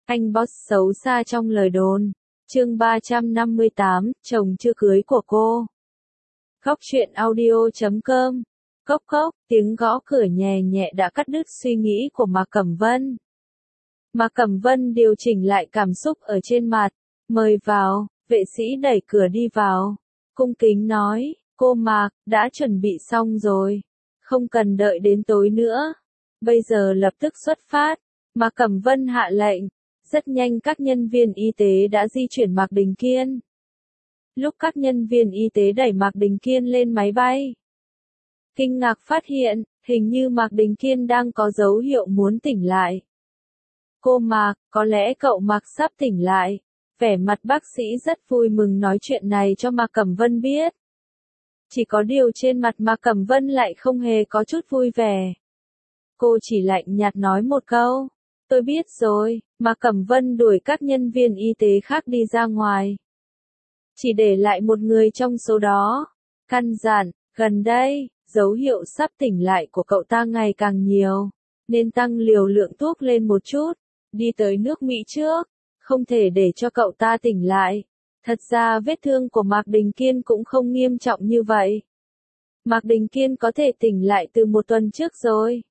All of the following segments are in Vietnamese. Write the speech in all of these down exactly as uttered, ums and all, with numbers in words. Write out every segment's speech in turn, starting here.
Anh boss xấu xa trong lời đồn. Chương ba trăm năm mươi tám, chồng chưa cưới của cô. Cóc truyện audio chấm com. Cốc cốc, tiếng gõ cửa nhẹ nhẹ đã cắt đứt suy nghĩ của Mạc Cẩm Vân. Mạc Cẩm Vân điều chỉnh lại cảm xúc ở trên mặt. Mời vào, vệ sĩ đẩy cửa đi vào. Cung kính nói, cô Mạc, đã chuẩn bị xong rồi. Không cần đợi đến tối nữa. Bây giờ lập tức xuất phát. Mạc Cẩm Vân hạ lệnh. Rất nhanh các nhân viên y tế đã di chuyển Mạc Đình Kiên. Lúc các nhân viên y tế đẩy Mạc Đình Kiên lên máy bay, kinh ngạc phát hiện, hình như Mạc Đình Kiên đang có dấu hiệu muốn tỉnh lại. Cô Mạc, có lẽ cậu Mạc sắp tỉnh lại. Vẻ mặt bác sĩ rất vui mừng nói chuyện này cho Mạc Cẩm Vân biết. Chỉ có điều trên mặt Mạc Cẩm Vân lại không hề có chút vui vẻ. Cô chỉ lạnh nhạt nói một câu. Tôi biết rồi. Mạc Cẩm Vân đuổi các nhân viên y tế khác đi ra ngoài. Chỉ để lại một người trong số đó. Căn dặn, gần đây, dấu hiệu sắp tỉnh lại của cậu ta ngày càng nhiều. Nên tăng liều lượng thuốc lên một chút. Đi tới nước Mỹ trước. Không thể để cho cậu ta tỉnh lại. Thật ra vết thương của Mạc Đình Kiên cũng không nghiêm trọng như vậy. Mạc Đình Kiên có thể tỉnh lại từ một tuần trước rồi.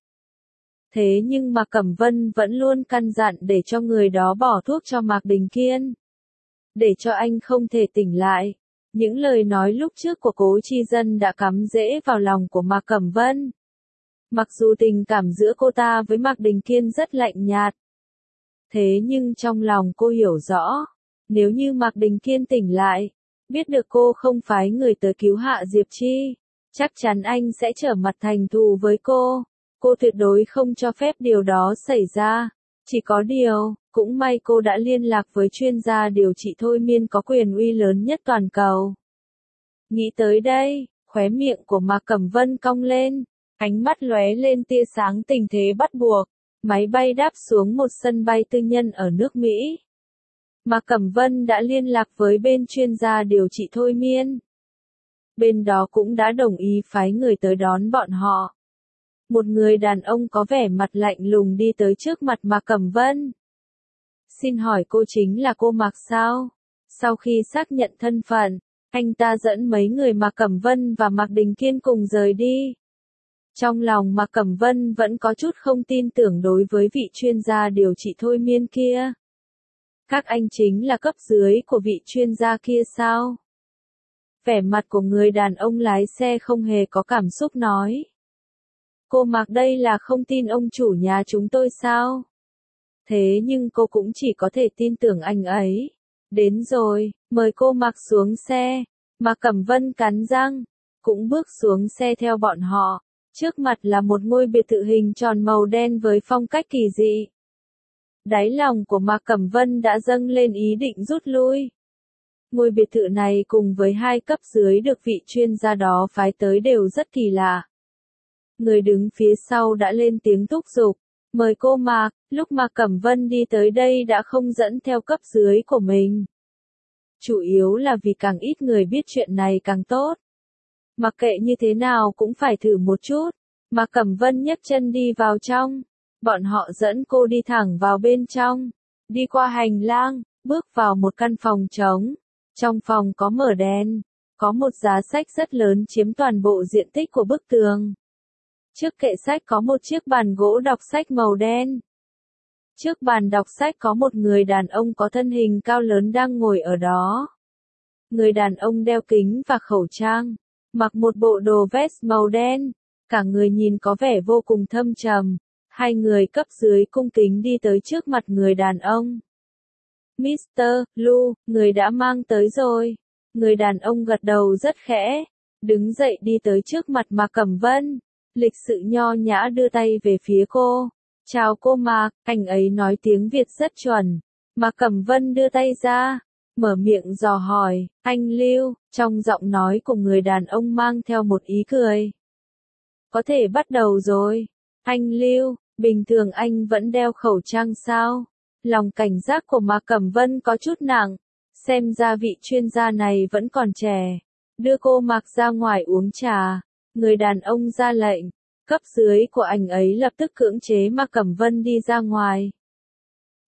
Thế nhưng Mạc Cẩm Vân vẫn luôn căn dặn để cho người đó bỏ thuốc cho Mạc Đình Kiên. Để cho anh không thể tỉnh lại. Những lời nói lúc trước của Cố Chi Dân đã cắm rễ vào lòng của Mạc Cẩm Vân. Mặc dù tình cảm giữa cô ta với Mạc Đình Kiên rất lạnh nhạt. Thế nhưng trong lòng cô hiểu rõ. Nếu như Mạc Đình Kiên tỉnh lại, biết được cô không phái người tới cứu Hạ Diệp Chi, chắc chắn anh sẽ trở mặt thành thù với cô. Cô tuyệt đối không cho phép điều đó xảy ra. Chỉ có điều, cũng may cô đã liên lạc với chuyên gia điều trị thôi miên có quyền uy lớn nhất toàn cầu. Nghĩ tới đây, khóe miệng của Mạc Cẩm Vân cong lên, ánh mắt lóe lên tia sáng tình thế bắt buộc. Máy bay đáp xuống một sân bay tư nhân ở nước Mỹ. Mạc Cẩm Vân đã liên lạc với bên chuyên gia điều trị thôi miên. Bên đó cũng đã đồng ý phái người tới đón bọn họ. Một người đàn ông có vẻ mặt lạnh lùng đi tới trước mặt Mạc Cẩm Vân. Xin hỏi cô chính là cô Mạc sao? Sau khi xác nhận thân phận, anh ta dẫn mấy người Mạc Cẩm Vân và Mạc Đình Kiên cùng rời đi. Trong lòng Mạc Cẩm Vân vẫn có chút không tin tưởng đối với vị chuyên gia điều trị thôi miên kia. Các anh chính là cấp dưới của vị chuyên gia kia sao? Vẻ mặt của người đàn ông lái xe không hề có cảm xúc nói. Cô Mạc đây là không tin ông chủ nhà chúng tôi sao? Thế nhưng cô cũng chỉ có thể tin tưởng anh ấy. Đến rồi, mời cô Mạc xuống xe. Mạc Cẩm Vân cắn răng, cũng bước xuống xe theo bọn họ. Trước mặt là một ngôi biệt thự hình tròn màu đen với phong cách kỳ dị. Đáy lòng của Mạc Cẩm Vân đã dâng lên ý định rút lui. Ngôi biệt thự này cùng với hai cấp dưới được vị chuyên gia đó phái tới đều rất kỳ lạ. Người đứng phía sau đã lên tiếng thúc giục. Mời cô Mạc, lúc Mạc Cẩm Vân đi tới đây đã không dẫn theo cấp dưới của mình. Chủ yếu là vì càng ít người biết chuyện này càng tốt. Mặc kệ như thế nào cũng phải thử một chút. Mạc Cẩm Vân nhấc chân đi vào trong. Bọn họ dẫn cô đi thẳng vào bên trong. Đi qua hành lang, bước vào một căn phòng trống. Trong phòng có mở đèn. Có một giá sách rất lớn chiếm toàn bộ diện tích của bức tường. Trước kệ sách có một chiếc bàn gỗ đọc sách màu đen. Trước bàn đọc sách có một người đàn ông có thân hình cao lớn đang ngồi ở đó. Người đàn ông đeo kính và khẩu trang. Mặc một bộ đồ vest màu đen, cả người nhìn có vẻ vô cùng thâm trầm. Hai người cấp dưới cung kính đi tới trước mặt người đàn ông. mít tơ Lu, người đã mang tới rồi. Người đàn ông gật đầu rất khẽ, đứng dậy đi tới trước mặt Mạc Cẩm Vân, lịch sự nho nhã đưa tay về phía cô. Chào cô Mạc, anh ấy nói tiếng Việt rất chuẩn. Mạc Cẩm Vân đưa tay ra. Mở miệng dò hỏi, anh Lưu, trong giọng nói của người đàn ông mang theo một ý cười. Có thể bắt đầu rồi. Anh Lưu, bình thường anh vẫn đeo khẩu trang sao? Lòng cảnh giác của Mạc Cẩm Vân có chút nặng. Xem ra vị chuyên gia này vẫn còn trẻ. Đưa cô Mạc ra ngoài uống trà. Người đàn ông ra lệnh. Cấp dưới của anh ấy lập tức cưỡng chế Mạc Cẩm Vân đi ra ngoài.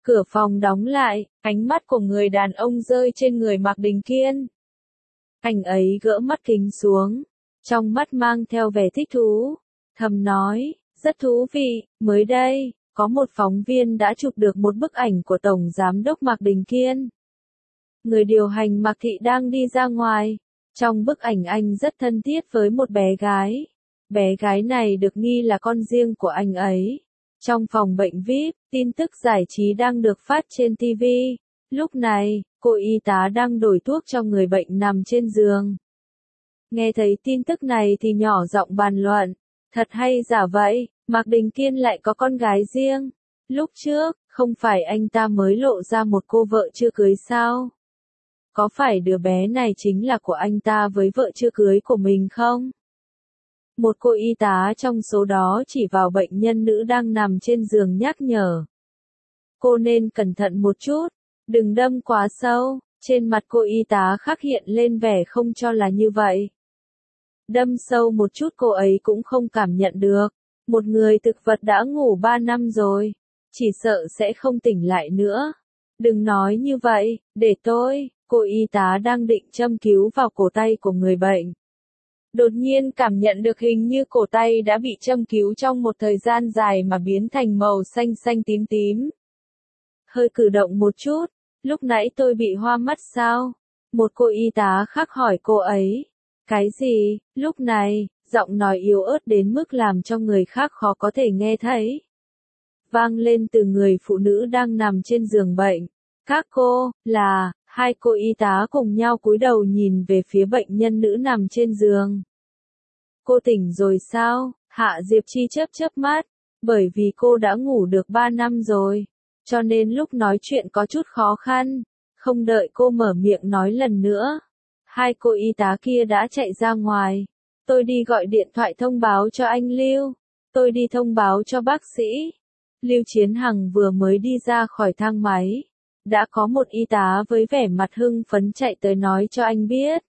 Cửa phòng đóng lại, ánh mắt của người đàn ông rơi trên người Mạc Đình Kiên. Anh ấy gỡ mắt kính xuống, trong mắt mang theo vẻ thích thú, thầm nói, rất thú vị, mới đây, có một phóng viên đã chụp được một bức ảnh của Tổng Giám đốc Mạc Đình Kiên. Người điều hành Mạc Thị đang đi ra ngoài, trong bức ảnh anh rất thân thiết với một bé gái. Bé gái này được nghi là con riêng của anh ấy. Trong phòng bệnh vi ai pi, tin tức giải trí đang được phát trên ti vi. Lúc này, cô y tá đang đổi thuốc cho người bệnh nằm trên giường. Nghe thấy tin tức này thì nhỏ giọng bàn luận. Thật hay giả vậy, Mạc Đình Kiên lại có con gái riêng. Lúc trước, không phải anh ta mới lộ ra một cô vợ chưa cưới sao? Có phải đứa bé này chính là của anh ta với vợ chưa cưới của mình không? Một cô y tá trong số đó chỉ vào bệnh nhân nữ đang nằm trên giường nhắc nhở. Cô nên cẩn thận một chút, đừng đâm quá sâu. Trên mặt cô y tá khắc hiện lên vẻ không cho là như vậy. Đâm sâu một chút cô ấy cũng không cảm nhận được. Một người thực vật đã ngủ ba năm rồi, chỉ sợ sẽ không tỉnh lại nữa. Đừng nói như vậy, để tôi. Cô y tá đang định châm cứu vào cổ tay của người bệnh. Đột nhiên cảm nhận được hình như cổ tay đã bị châm cứu trong một thời gian dài mà biến thành màu xanh xanh tím tím. Hơi cử động một chút, lúc nãy tôi bị hoa mắt sao? Một cô y tá khác hỏi cô ấy. Cái gì? Lúc này, giọng nói yếu ớt đến mức làm cho người khác khó có thể nghe thấy. Vang lên từ người phụ nữ đang nằm trên giường bệnh. Các cô, là, hai cô y tá cùng nhau cúi đầu nhìn về phía bệnh nhân nữ nằm trên giường. Cô tỉnh rồi sao? Hạ Diệp Chi chớp chớp mắt, bởi vì cô đã ngủ được ba năm rồi, cho nên lúc nói chuyện có chút khó khăn. Không đợi cô mở miệng nói lần nữa, hai cô y tá kia đã chạy ra ngoài. Tôi đi gọi điện thoại thông báo cho anh Lưu. Tôi đi thông báo cho bác sĩ. Lưu Chiến Hằng vừa mới đi ra khỏi thang máy. Đã có một y tá với vẻ mặt hưng phấn chạy tới nói cho anh biết.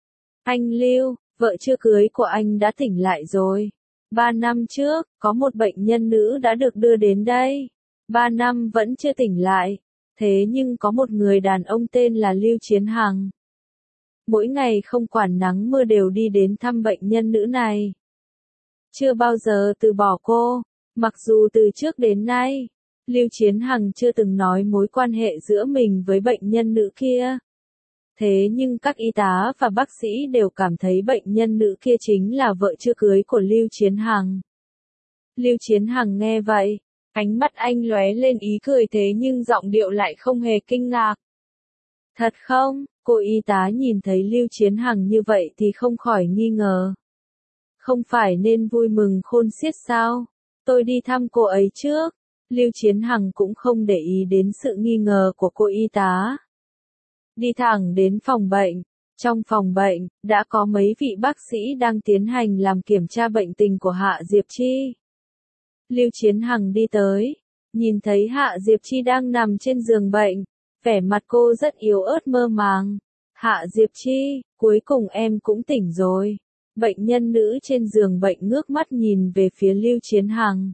Anh Lưu, vợ chưa cưới của anh đã tỉnh lại rồi. Ba năm trước, có một bệnh nhân nữ đã được đưa đến đây. Ba năm vẫn chưa tỉnh lại. Thế nhưng có một người đàn ông tên là Lưu Chiến Hằng. Mỗi ngày không quản nắng mưa đều đi đến thăm bệnh nhân nữ này. Chưa bao giờ từ bỏ cô, mặc dù từ trước đến nay, Lưu Chiến Hằng chưa từng nói mối quan hệ giữa mình với bệnh nhân nữ kia. Thế nhưng các y tá và bác sĩ đều cảm thấy bệnh nhân nữ kia chính là vợ chưa cưới của Lưu Chiến Hằng. Lưu Chiến Hằng nghe vậy, ánh mắt anh lóe lên ý cười thế nhưng giọng điệu lại không hề kinh ngạc. Thật không? Cô y tá nhìn thấy Lưu Chiến Hằng như vậy thì không khỏi nghi ngờ. Không phải nên vui mừng khôn xiết sao? Tôi đi thăm cô ấy trước. Lưu Chiến Hằng cũng không để ý đến sự nghi ngờ của cô y tá. Đi thẳng đến phòng bệnh. Trong phòng bệnh, đã có mấy vị bác sĩ đang tiến hành làm kiểm tra bệnh tình của Hạ Diệp Chi. Lưu Chiến Hằng đi tới, nhìn thấy Hạ Diệp Chi đang nằm trên giường bệnh, vẻ mặt cô rất yếu ớt mơ màng. Hạ Diệp Chi, cuối cùng em cũng tỉnh rồi. Bệnh nhân nữ trên giường bệnh ngước mắt nhìn về phía Lưu Chiến Hằng.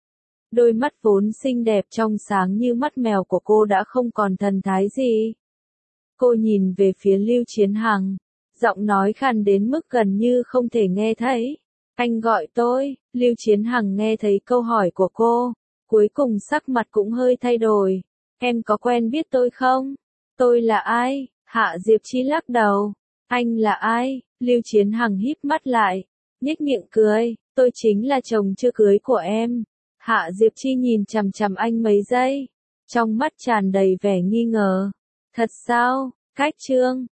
Đôi mắt vốn xinh đẹp trong sáng như mắt mèo của cô đã không còn thần thái gì. Cô nhìn về phía Lưu Chiến Hằng, giọng nói khàn đến mức gần như không thể nghe thấy. Anh gọi tôi. Lưu Chiến Hằng nghe thấy câu hỏi của cô, cuối cùng sắc mặt cũng hơi thay đổi. Em có quen biết tôi không? Tôi là ai? Hạ Diệp Chi lắc đầu. Anh là ai? Lưu Chiến Hằng híp mắt lại, nhếch miệng cười. Tôi chính là chồng chưa cưới của em. Hạ Diệp Chi nhìn chằm chằm anh mấy giây, trong mắt tràn đầy vẻ nghi ngờ. Thật sao? Cách chương